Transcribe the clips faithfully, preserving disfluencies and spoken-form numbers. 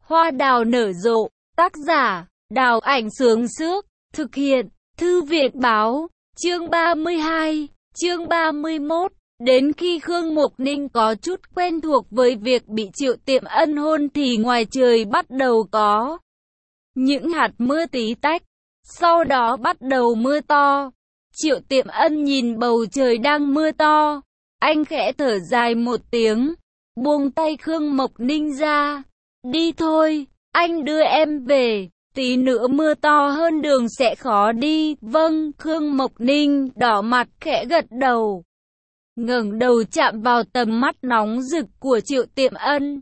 Hoa đào nở rộ, tác giả, Đào Ảnh Sướng Sước, thực hiện, Thư viện Báo, chương ba mươi hai, chương ba mươi mốt. Đến khi Khương Mục Ninh có chút quen thuộc với việc bị Triệu Tiệm Ân hôn thì ngoài trời bắt đầu có những hạt mưa tí tách, sau đó bắt đầu mưa to. Triệu Tiệm Ân nhìn bầu trời đang mưa to, anh khẽ thở dài một tiếng, buông tay Khương Mộc Ninh ra. Đi thôi, anh đưa em về, tí nữa mưa to hơn đường sẽ khó đi. Vâng, Khương Mộc Ninh đỏ mặt khẽ gật đầu, ngẩng đầu chạm vào tầm mắt nóng rực của Triệu Tiệm Ân.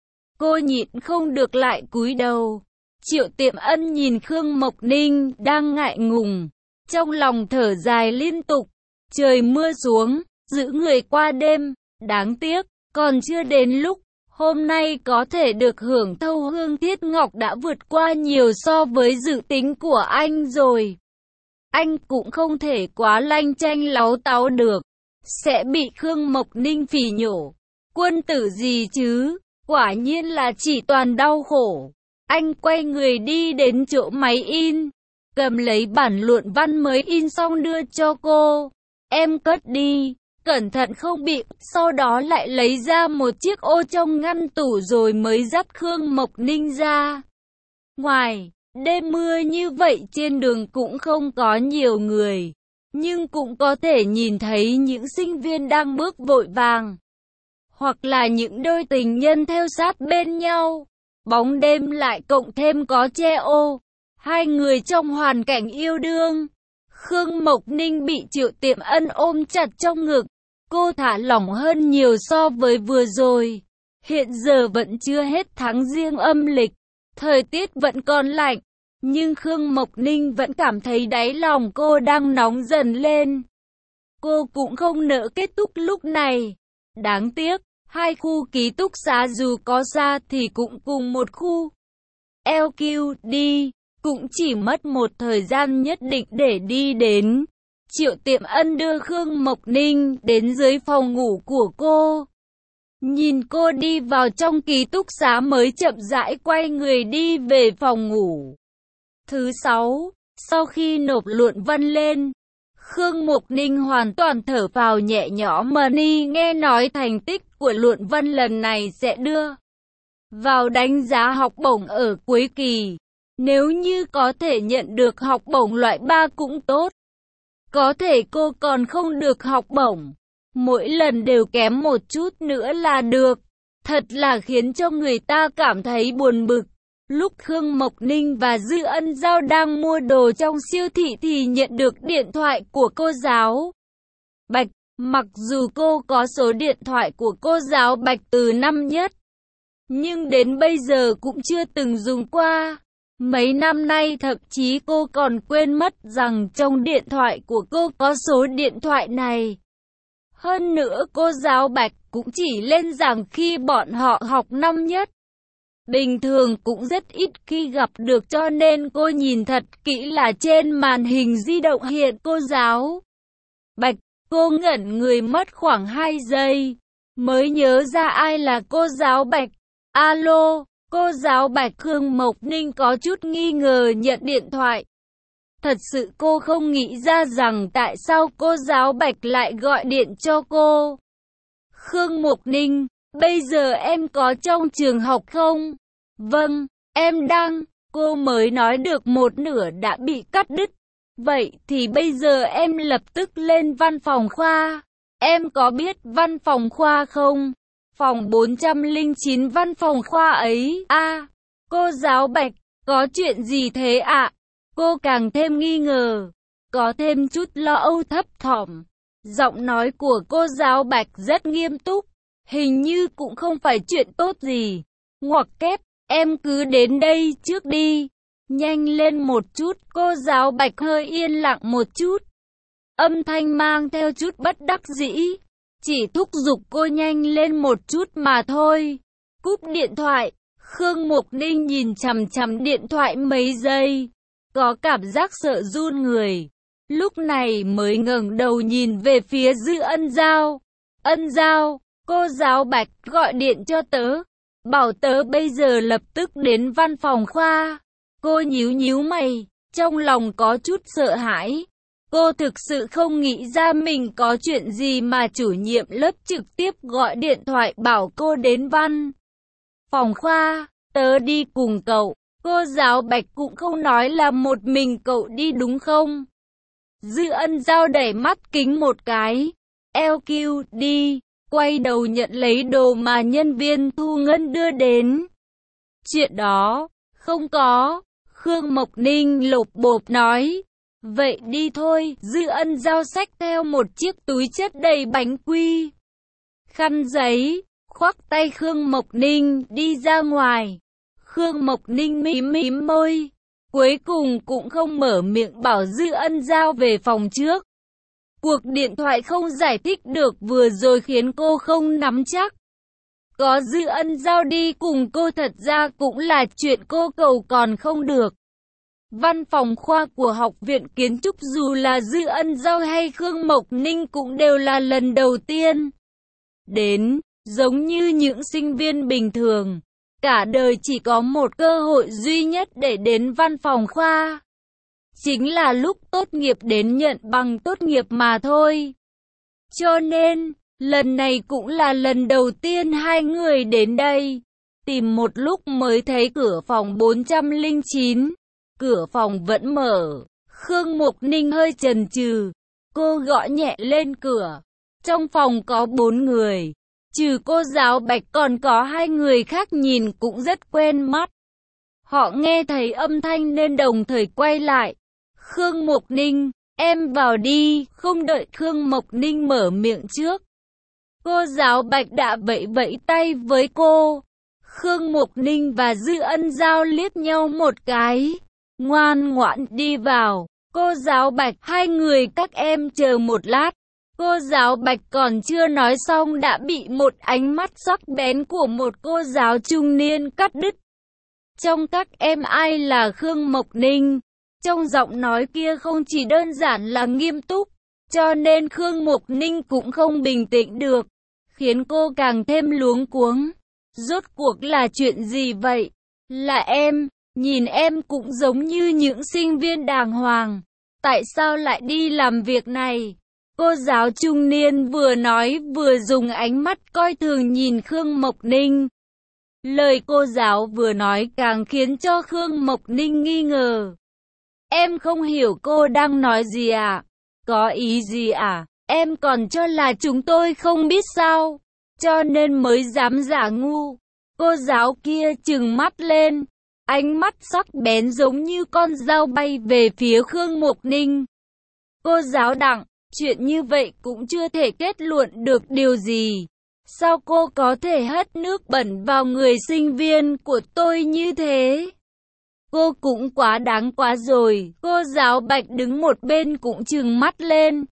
Cô nhịn không được lại cúi đầu. Triệu Tiệm Ân nhìn Khương Mộc Ninh đang ngại ngùng, trong lòng thở dài liên tục. Trời mưa xuống, giữ người qua đêm, đáng tiếc, còn chưa đến lúc. Hôm nay có thể được hưởng thâu hương thiết ngọc đã vượt qua nhiều so với dự tính của anh rồi. Anh cũng không thể quá lanh chanh láu táu được, sẽ bị Khương Mộc Ninh phỉ nhổ. Quân tử gì chứ, quả nhiên là chỉ toàn đau khổ. Anh quay người đi đến chỗ máy in, cầm lấy bản luận văn mới in xong đưa cho cô. Em cất đi, cẩn thận không bị. Sau đó lại lấy ra một chiếc ô trong ngăn tủ rồi mới dắt Khương Mộc Ninh ra ngoài. Đêm mưa như vậy trên đường cũng không có nhiều người, nhưng cũng có thể nhìn thấy những sinh viên đang bước vội vàng, hoặc là những đôi tình nhân theo sát bên nhau. Bóng đêm lại cộng thêm có che ô, hai người trong hoàn cảnh yêu đương. Khương Mộc Ninh bị Triệu Tiệm Ân ôm chặt trong ngực, cô thả lỏng hơn nhiều so với vừa rồi. Hiện giờ vẫn chưa hết tháng Giêng âm lịch, thời tiết vẫn còn lạnh, nhưng Khương Mộc Ninh vẫn cảm thấy đáy lòng cô đang nóng dần lên. Cô cũng không nỡ kết thúc lúc này. Đáng tiếc, hai khu ký túc xá dù có xa thì cũng cùng một khu. lờ quy đê cũng chỉ mất một thời gian nhất định để đi đến. Triệu Tiệm Ân đưa Khương Mộc Ninh đến dưới phòng ngủ của cô. Nhìn cô đi vào trong ký túc xá mới chậm rãi quay người đi về phòng ngủ. Thứ sáu, sau khi nộp luận văn lên, Khương Mộc Ninh hoàn toàn thở phào nhẹ nhõm. Mani nghe nói thành tích của luận văn lần này sẽ đưa vào đánh giá học bổng ở cuối kỳ. Nếu như có thể nhận được học bổng loại ba cũng tốt. Có thể cô còn không được học bổng, mỗi lần đều kém một chút nữa là được. Thật là khiến cho người ta cảm thấy buồn bực. Lúc Khương Mộc Ninh và Dư Ân Giao đang mua đồ trong siêu thị thì nhận được điện thoại của cô giáo Bạch. Mặc dù cô có số điện thoại của cô giáo Bạch từ năm nhất, nhưng đến bây giờ cũng chưa từng dùng qua. Mấy năm nay thậm chí cô còn quên mất rằng trong điện thoại của cô có số điện thoại này. Hơn nữa cô giáo Bạch cũng chỉ lên giảng khi bọn họ học năm nhất. Bình thường cũng rất ít khi gặp được, cho nên cô nhìn thật kỹ là trên màn hình di động hiện cô giáo Bạch. Cô ngẩn người mất khoảng hai giây, mới nhớ ra ai là cô giáo Bạch. Alo, cô giáo Bạch. Khương Mộc Ninh có chút nghi ngờ nhận điện thoại. Thật sự cô không nghĩ ra rằng tại sao cô giáo Bạch lại gọi điện cho cô. Khương Mộc Ninh, bây giờ em có trong trường học không? Vâng, em đang. Cô mới nói được một nửa đã bị cắt đứt. Vậy thì bây giờ em lập tức lên văn phòng khoa. Em có biết văn phòng khoa không? Phòng bốn trăm lẻ chín văn phòng khoa ấy. A, à, cô giáo Bạch, có chuyện gì thế ạ? À? Cô càng thêm nghi ngờ, có thêm chút lo âu thấp thỏm. Giọng nói của cô giáo Bạch rất nghiêm túc, hình như cũng không phải chuyện tốt gì. Ngoặc kép, em cứ đến đây trước đi. Nhanh lên một chút. Cô giáo Bạch hơi yên lặng một chút, âm thanh mang theo chút bất đắc dĩ, chỉ thúc giục cô nhanh lên một chút mà thôi. Cúp điện thoại, Khương Mộc Ninh nhìn chằm chằm điện thoại mấy giây, có cảm giác sợ run người. Lúc này mới ngẩng đầu nhìn về phía Dư Ân Giao. Ân Giao, cô giáo Bạch gọi điện cho tớ. Bảo tớ bây giờ lập tức đến văn phòng khoa. Cô nhíu nhíu mày, trong lòng có chút sợ hãi. Cô thực sự không nghĩ ra mình có chuyện gì mà chủ nhiệm lớp trực tiếp gọi điện thoại bảo cô đến văn phòng khoa. Tớ đi cùng cậu. Cô giáo Bạch cũng không nói là một mình cậu đi đúng không? Dư Ân Giao đẩy mắt kính một cái. lờ quy đi, quay đầu nhận lấy đồ mà nhân viên thu ngân đưa đến. Chuyện đó, không có. Khương Mộc Ninh lột bột nói. Vậy đi thôi. Dư Ân Giao xách theo một chiếc túi chất đầy bánh quy, khăn giấy, khoác tay Khương Mộc Ninh đi ra ngoài. Khương Mộc Ninh mím mím môi, cuối cùng cũng không mở miệng bảo Dư Ân Giao về phòng trước. Cuộc điện thoại không giải thích được vừa rồi khiến cô không nắm chắc. Có Dư Ân Giao đi cùng cô thật ra cũng là chuyện cô cầu còn không được. Văn phòng khoa của Học viện Kiến trúc dù là Dư Ân Giao hay Khương Mộc Ninh cũng đều là lần đầu tiên đến, giống như những sinh viên bình thường. Cả đời chỉ có một cơ hội duy nhất để đến văn phòng khoa. Chính là lúc tốt nghiệp đến nhận bằng tốt nghiệp mà thôi. Cho nên, lần này cũng là lần đầu tiên hai người đến đây. Tìm một lúc mới thấy cửa phòng bốn trăm lẻ chín. Cửa phòng vẫn mở. Khương Mộc Ninh hơi chần chừ. Cô gõ nhẹ lên cửa. Trong phòng có bốn người. Trừ cô giáo Bạch còn có hai người khác nhìn cũng rất quen mắt. Họ nghe thấy âm thanh nên đồng thời quay lại. Khương Mộc Ninh, em vào đi. Không đợi Khương Mộc Ninh mở miệng trước, cô giáo Bạch đã vẫy vẫy tay với cô. Khương Mộc Ninh và Dư Ân Giao liếc nhau một cái, ngoan ngoãn đi vào. Cô giáo Bạch, hai người các em chờ một lát. Cô giáo Bạch còn chưa nói xong đã bị một ánh mắt sắc bén của một cô giáo trung niên cắt đứt. Trong các em ai là Khương Mộc Ninh? Trong giọng nói kia không chỉ đơn giản là nghiêm túc, cho nên Khương Mộc Ninh cũng không bình tĩnh được, khiến cô càng thêm luống cuống. Rốt cuộc là chuyện gì vậy? Là em, nhìn em cũng giống như những sinh viên đàng hoàng. Tại sao lại đi làm việc này? Cô giáo trung niên vừa nói vừa dùng ánh mắt coi thường nhìn Khương Mộc Ninh. Lời cô giáo vừa nói càng khiến cho Khương Mộc Ninh nghi ngờ. Em không hiểu cô đang nói gì à? Có ý gì à? Em còn cho là chúng tôi không biết sao? Cho nên mới dám giả ngu. Cô giáo kia trừng mắt lên. Ánh mắt sắc bén giống như con dao bay về phía Khương Mộc Ninh. Cô giáo Đặng, chuyện như vậy cũng chưa thể kết luận được điều gì. Sao cô có thể hất nước bẩn vào người sinh viên của tôi như thế? Cô cũng quá đáng quá rồi. Cô giáo Bạch đứng một bên cũng trừng mắt lên.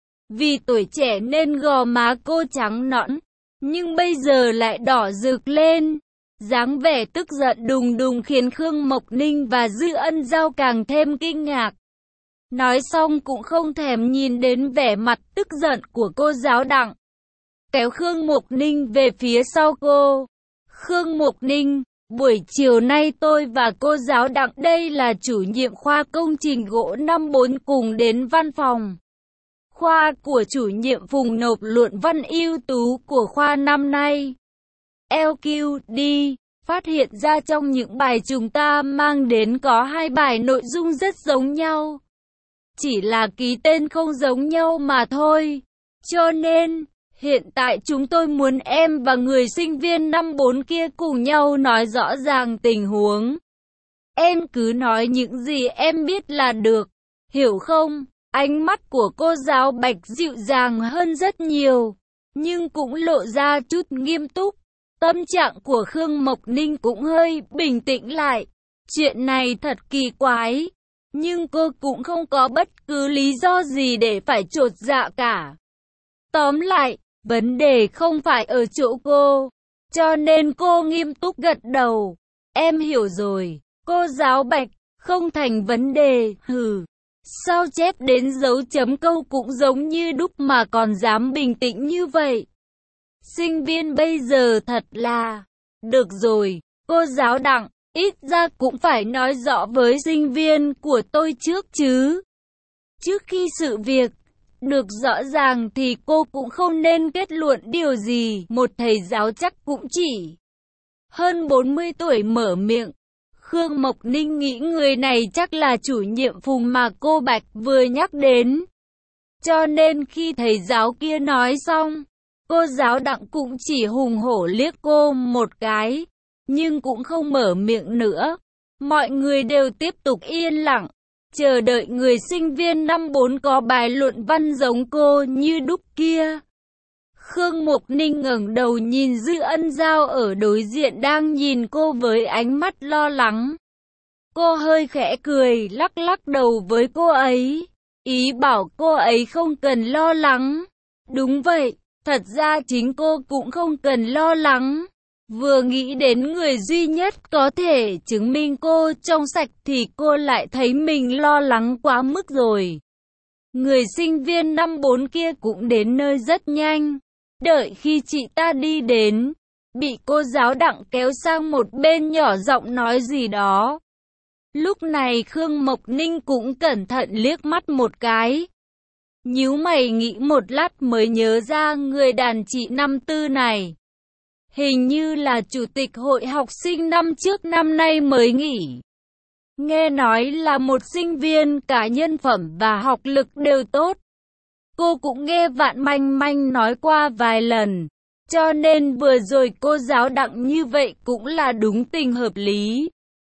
Vì tuổi trẻ nên gò má cô trắng nõn, nhưng bây giờ lại đỏ rực lên. Dáng vẻ tức giận đùng đùng khiến Khương Mộc Ninh và Dư Ân Giao càng thêm kinh ngạc. Nói xong cũng không thèm nhìn đến vẻ mặt tức giận của cô giáo Đặng. Kéo Khương Mộc Ninh về phía sau cô. Khương Mộc Ninh, buổi chiều nay tôi và cô giáo Đặng, đây là chủ nhiệm khoa công trình gỗ năm bốn cùng đến văn phòng khoa của chủ nhiệm Phùng nộp luận văn ưu tú của khoa năm nay. lờ quy đi, phát hiện ra trong những bài chúng ta mang đến có hai bài nội dung rất giống nhau. Chỉ là ký tên không giống nhau mà thôi. Cho nên, hiện tại chúng tôi muốn em và người sinh viên năm bốn kia cùng nhau nói rõ ràng tình huống. Em cứ nói những gì em biết là được, hiểu không? Ánh mắt của cô giáo Bạch dịu dàng hơn rất nhiều, nhưng cũng lộ ra chút nghiêm túc. Tâm trạng của Khương Mộc Ninh cũng hơi bình tĩnh lại. Chuyện này thật kỳ quái, nhưng cô cũng không có bất cứ lý do gì để phải chột dạ cả. Tóm lại, vấn đề không phải ở chỗ cô, cho nên cô nghiêm túc gật đầu. Em hiểu rồi, cô giáo Bạch, không thành vấn đề, hừ. Sao chép đến dấu chấm câu cũng giống như đúc mà còn dám bình tĩnh như vậy? Sinh viên bây giờ thật là Được rồi, cô giáo Đặng, ít ra cũng phải nói rõ với sinh viên của tôi trước chứ. Trước khi sự việc được rõ ràng thì cô cũng không nên kết luận điều gì. Một thầy giáo chắc cũng chỉ hơn bốn mươi tuổi mở miệng. Khương Mộc Ninh nghĩ người này chắc là chủ nhiệm Phùng mà cô Bạch vừa nhắc đến. Cho nên khi thầy giáo kia nói xong, cô giáo Đặng cũng chỉ hùng hổ liếc cô một cái, nhưng cũng không mở miệng nữa. Mọi người đều tiếp tục yên lặng, chờ đợi người sinh viên năm bốn có bài luận văn giống cô như đúc kia. Khương Mộc Ninh ngẩng đầu nhìn Dư Ân Giao ở đối diện đang nhìn cô với ánh mắt lo lắng. Cô hơi khẽ cười, lắc lắc đầu với cô ấy, ý bảo cô ấy không cần lo lắng. Đúng vậy, thật ra chính cô cũng không cần lo lắng. Vừa nghĩ đến người duy nhất có thể chứng minh cô trong sạch thì cô lại thấy mình lo lắng quá mức rồi. Người sinh viên năm bốn kia cũng đến nơi rất nhanh. Đợi khi chị ta đi đến, bị cô giáo Đặng kéo sang một bên nhỏ giọng nói gì đó. Lúc này Khương Mộc Ninh cũng cẩn thận liếc mắt một cái. Nhíu mày nghĩ một lát mới nhớ ra người đàn chị năm tư này. Hình như là chủ tịch hội học sinh năm trước năm nay mới nghỉ. Nghe nói là một sinh viên cả nhân phẩm và học lực đều tốt. Cô cũng nghe Vạn Manh Manh nói qua vài lần. Cho nên vừa rồi cô giáo Đặng như vậy cũng là đúng tình hợp lý.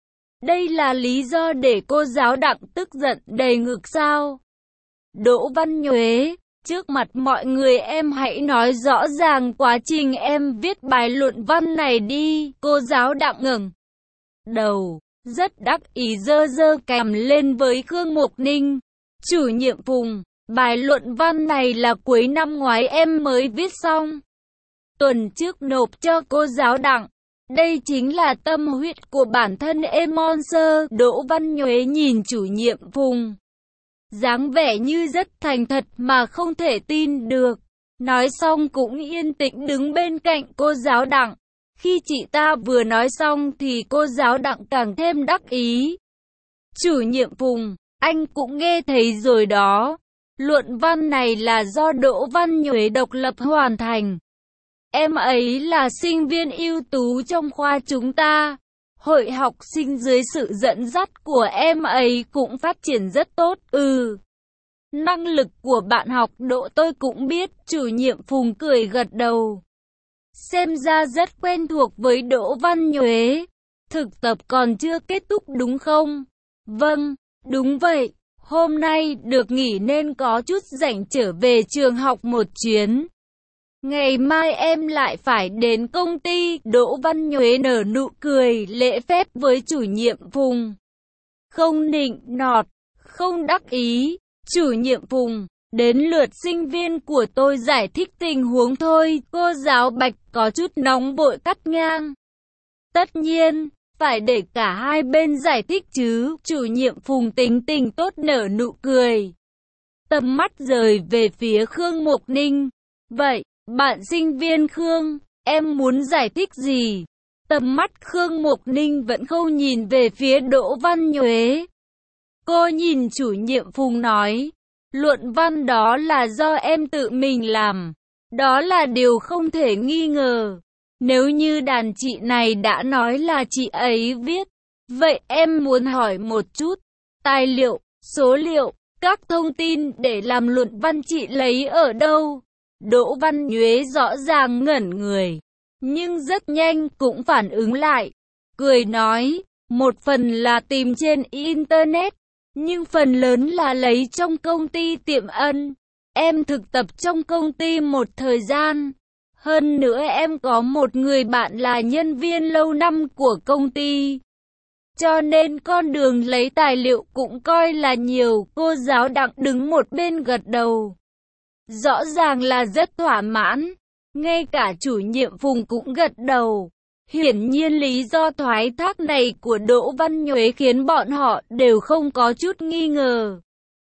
Đây là lý do để cô giáo Đặng tức giận đầy ngực sao? Đỗ Văn Nhuế, trước mặt mọi người em hãy nói rõ ràng quá trình em viết bài luận văn này đi. Cô giáo Đặng ngẩng đầu, rất đắc ý giơ giơ cằm lên với Khương Mộc Ninh. Chủ nhiệm Phùng, bài luận văn này là cuối năm ngoái em mới viết xong. Tuần trước nộp cho cô giáo Đặng. Đây chính là tâm huyết của bản thân em Monster. Đỗ Văn Nhuế nhìn chủ nhiệm Phùng, dáng vẻ như rất thành thật mà không thể tin được. Nói xong cũng yên tĩnh đứng bên cạnh cô giáo Đặng. Khi chị ta vừa nói xong thì cô giáo Đặng càng thêm đắc ý. Chủ nhiệm Phùng, anh cũng nghe thấy rồi đó. Luận văn này là do Đỗ Văn Nhuế độc lập hoàn thành. Em ấy là sinh viên ưu tú trong khoa chúng ta. Hội học sinh dưới sự dẫn dắt của em ấy cũng phát triển rất tốt. Ừ. Năng lực của bạn học Đỗ tôi cũng biết. Chủ nhiệm Phùng cười gật đầu. Xem ra rất quen thuộc với Đỗ Văn Nhuế. Thực tập còn chưa kết thúc đúng không? Vâng, đúng vậy. Hôm nay được nghỉ nên có chút rảnh trở về trường học một chuyến. Ngày mai em lại phải đến công ty. Đỗ Văn Nhuế nở nụ cười lễ phép với chủ nhiệm Phùng. Không nịnh nọt, không đắc ý. Chủ nhiệm Phùng, đến lượt sinh viên của tôi giải thích tình huống thôi. Cô giáo Bạch có chút nóng vội cắt ngang. Tất nhiên, phải để cả hai bên giải thích chứ. Chủ nhiệm Phùng tính tình tốt nở nụ cười. Tầm mắt rời về phía Khương Mộc Ninh. Vậy, bạn sinh viên Khương, em muốn giải thích gì? Tầm mắt Khương Mộc Ninh vẫn không nhìn về phía Đỗ Văn Nhuế. Cô nhìn chủ nhiệm Phùng nói, luận văn đó là do em tự mình làm. Đó là điều không thể nghi ngờ. Nếu như đàn chị này đã nói là chị ấy viết, vậy em muốn hỏi một chút, tài liệu, số liệu, các thông tin để làm luận văn chị lấy ở đâu? Đỗ Văn Nhuế rõ ràng ngẩn người, nhưng rất nhanh cũng phản ứng lại, cười nói, một phần là tìm trên Internet, nhưng phần lớn là lấy trong công ty Tiệm Ân. Em thực tập trong công ty một thời gian. Hơn nữa em có một người bạn là nhân viên lâu năm của công ty. Cho nên con đường lấy tài liệu cũng coi là nhiều. Cô giáo Đặng đứng một bên gật đầu. Rõ ràng là rất thỏa mãn. Ngay cả chủ nhiệm Phùng cũng gật đầu. Hiển nhiên lý do thoái thác này của Đỗ Văn Nhuế khiến bọn họ đều không có chút nghi ngờ.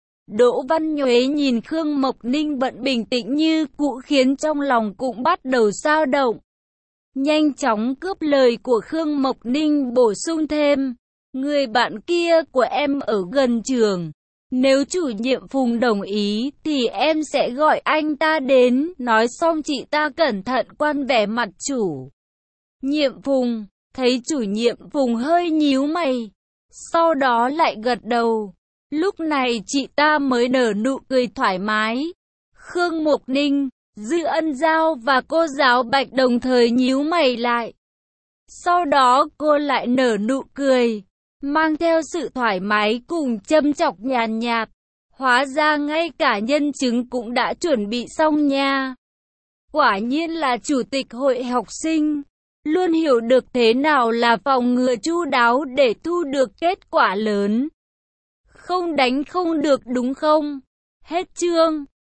Đỗ Văn Nhuế nhìn Khương Mộc Ninh vẫn bình tĩnh như cũ khiến trong lòng cũng bắt đầu dao động. nhanh chóng cướp lời của Khương Mộc Ninh bổ sung thêm. Người bạn kia của em ở gần trường. Nếu chủ nhiệm Phùng đồng ý thì em sẽ gọi anh ta đến. Nói xong chị ta cẩn thận quan vẻ mặt chủ nhiệm Phùng. Thấy chủ nhiệm Phùng hơi nhíu mày, sau đó lại gật đầu. Lúc này chị ta mới nở nụ cười thoải mái. Khương Mộc Ninh, Dư Ân Giao và cô giáo Bạch đồng thời nhíu mày lại. Sau đó cô lại nở nụ cười, mang theo sự thoải mái cùng châm chọc nhàn nhạt. Hóa ra ngay cả nhân chứng cũng đã chuẩn bị xong nha. Quả nhiên là chủ tịch hội học sinh, luôn hiểu được thế nào là phòng ngừa chu đáo để thu được kết quả lớn. Không đánh không được đúng không? Hết chương.